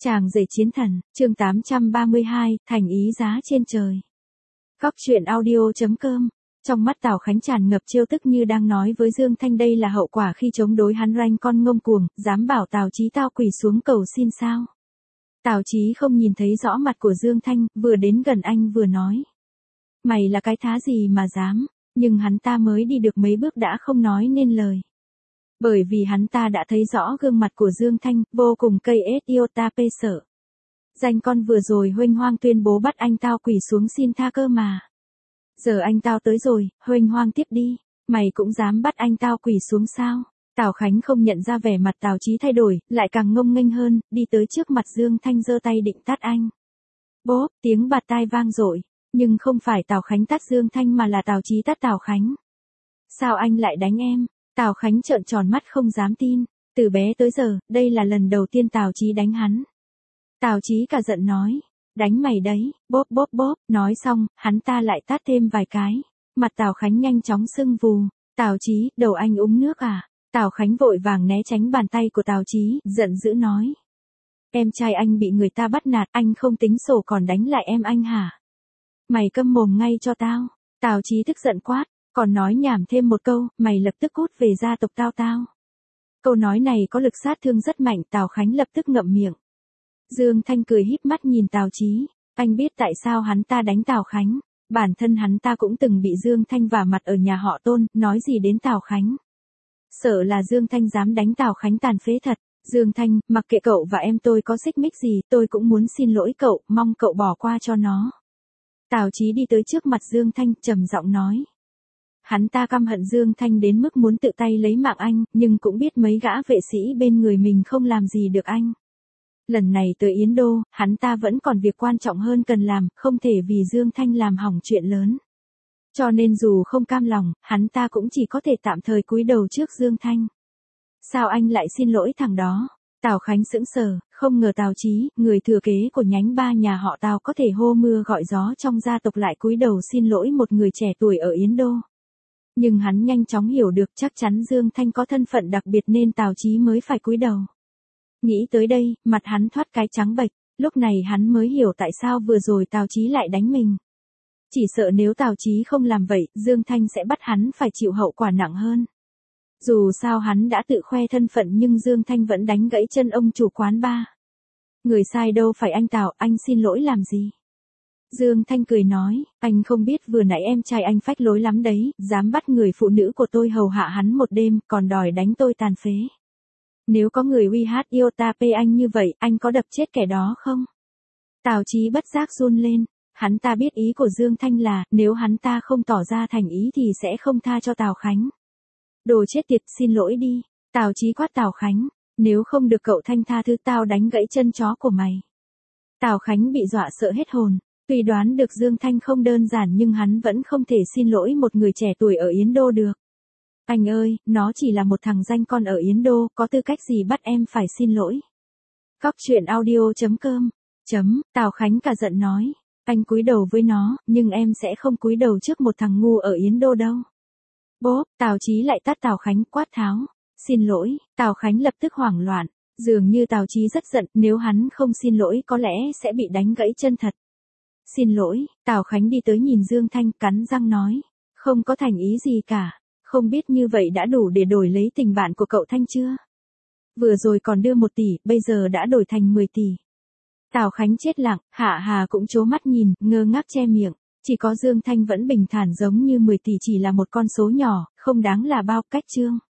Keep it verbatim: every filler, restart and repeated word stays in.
Chàng rể chiến thần, chương tám trăm ba mươi hai, thành ý giá trên trời. Góc truyện audio chấm com. Trong mắt Tào Khánh tràn ngập trêu tức như đang nói với Dương Thanh đây là hậu quả khi chống đối hắn ranh con ngông cuồng, dám bảo Tào Chí tao quỳ xuống cầu xin sao. Tào Chí không nhìn thấy rõ mặt của Dương Thanh, vừa đến gần anh vừa nói. Mày là cái thá gì mà dám, nhưng hắn ta mới đi được mấy bước đã không nói nên lời. Bởi vì hắn ta đã thấy rõ gương mặt của Dương Thanh, vô cùng cây ết yêu ta pê sợ. Danh con vừa rồi huênh hoang tuyên bố bắt anh tao quỳ xuống xin tha cơ mà. Giờ anh tao tới rồi, huênh hoang tiếp đi, mày cũng dám bắt anh tao quỳ xuống sao? Tào Khánh không nhận ra vẻ mặt Tào Chí thay đổi, lại càng ngông nghênh hơn, đi tới trước mặt Dương Thanh giơ tay định tát anh. Bốp, tiếng bạt tai vang dội, nhưng không phải Tào Khánh tát Dương Thanh mà là Tào Chí tát Tào Khánh. Sao anh lại đánh em? Tào Khánh trợn tròn mắt không dám tin, từ bé tới giờ, đây là lần đầu tiên Tào Chí đánh hắn. Tào Chí cả giận nói, đánh mày đấy, bốp bốp bốp, nói xong, hắn ta lại tát thêm vài cái. Mặt Tào Khánh nhanh chóng sưng vù, Tào Chí, đầu anh uống nước à? Tào Khánh vội vàng né tránh bàn tay của Tào Chí, giận dữ nói. Em trai anh bị người ta bắt nạt, anh không tính sổ còn đánh lại em anh hả? Mày câm mồm ngay cho tao. Tào Chí tức giận quát. Còn nói nhảm thêm một câu, mày lập tức cút về gia tộc tao tao. Câu nói này có lực sát thương rất mạnh, Tào Khánh lập tức ngậm miệng. Dương Thanh cười híp mắt nhìn Tào Chí, anh biết tại sao hắn ta đánh Tào Khánh, bản thân hắn ta cũng từng bị Dương Thanh vả mặt ở nhà họ Tôn, nói gì đến Tào Khánh. Sợ là Dương Thanh dám đánh Tào Khánh tàn phế thật. Dương Thanh, mặc kệ cậu và em tôi có xích mích gì, tôi cũng muốn xin lỗi cậu, mong cậu bỏ qua cho nó. Tào Chí đi tới trước mặt Dương Thanh, trầm giọng nói. Hắn ta căm hận Dương Thanh đến mức muốn tự tay lấy mạng anh, nhưng cũng biết mấy gã vệ sĩ bên người mình không làm gì được anh. Lần này tới Yến Đô, hắn ta vẫn còn việc quan trọng hơn cần làm, không thể vì Dương Thanh làm hỏng chuyện lớn. Cho nên dù không cam lòng, hắn ta cũng chỉ có thể tạm thời cúi đầu trước Dương Thanh. Sao anh lại xin lỗi thằng đó? Tào Khánh sững sờ, không ngờ Tào Chí, người thừa kế của nhánh ba nhà họ Tào có thể hô mưa gọi gió trong gia tộc lại cúi đầu xin lỗi một người trẻ tuổi ở Yến Đô. Nhưng hắn nhanh chóng hiểu được chắc chắn Dương Thanh có thân phận đặc biệt nên Tào Chí mới phải cúi đầu. Nghĩ tới đây, mặt hắn thoát cái trắng bệch, lúc này hắn mới hiểu tại sao vừa rồi Tào Chí lại đánh mình. Chỉ sợ nếu Tào Chí không làm vậy, Dương Thanh sẽ bắt hắn phải chịu hậu quả nặng hơn. Dù sao hắn đã tự khoe thân phận nhưng Dương Thanh vẫn đánh gãy chân ông chủ quán bar. Người sai đâu phải anh Tào, anh xin lỗi làm gì? Dương Thanh cười nói, anh không biết vừa nãy em trai anh phách lối lắm đấy, dám bắt người phụ nữ của tôi hầu hạ hắn một đêm, còn đòi đánh tôi tàn phế. Nếu có người uy hát yêu ta pê anh như vậy, anh có đập chết kẻ đó không? Tào Chí bất giác run lên, hắn ta biết ý của Dương Thanh là, nếu hắn ta không tỏ ra thành ý thì sẽ không tha cho Tào Khánh. Đồ chết tiệt, xin lỗi đi. Tào Chí quát Tào Khánh, nếu không được cậu Thanh tha thứ tao đánh gãy chân chó của mày. Tào Khánh bị dọa sợ hết hồn. Tuy đoán được Dương Thanh không đơn giản nhưng hắn vẫn không thể xin lỗi một người trẻ tuổi ở Yến Đô được. Anh ơi, nó chỉ là một thằng danh con ở Yến Đô, có tư cách gì bắt em phải xin lỗi. Góc truyện audio chấm com. Chấm, Tào Khánh cả giận nói, anh cúi đầu với nó, nhưng em sẽ không cúi đầu trước một thằng ngu ở Yến Đô đâu. Bốp, Tào Chí lại tát Tào Khánh quát tháo, xin lỗi, Tào Khánh lập tức hoảng loạn, dường như Tào Chí rất giận, nếu hắn không xin lỗi có lẽ sẽ bị đánh gãy chân thật. Xin lỗi, Tào Khánh đi tới nhìn Dương Thanh cắn răng nói, không có thành ý gì cả, không biết như vậy đã đủ để đổi lấy tình bạn của cậu Thanh chưa? Vừa rồi còn đưa một tỷ, bây giờ đã đổi thành mười tỷ. Tào Khánh chết lặng, Hạ Hà cũng trố mắt nhìn, ngơ ngác che miệng, chỉ có Dương Thanh vẫn bình thản giống như mười tỷ chỉ là một con số nhỏ, không đáng là bao. Cách chương.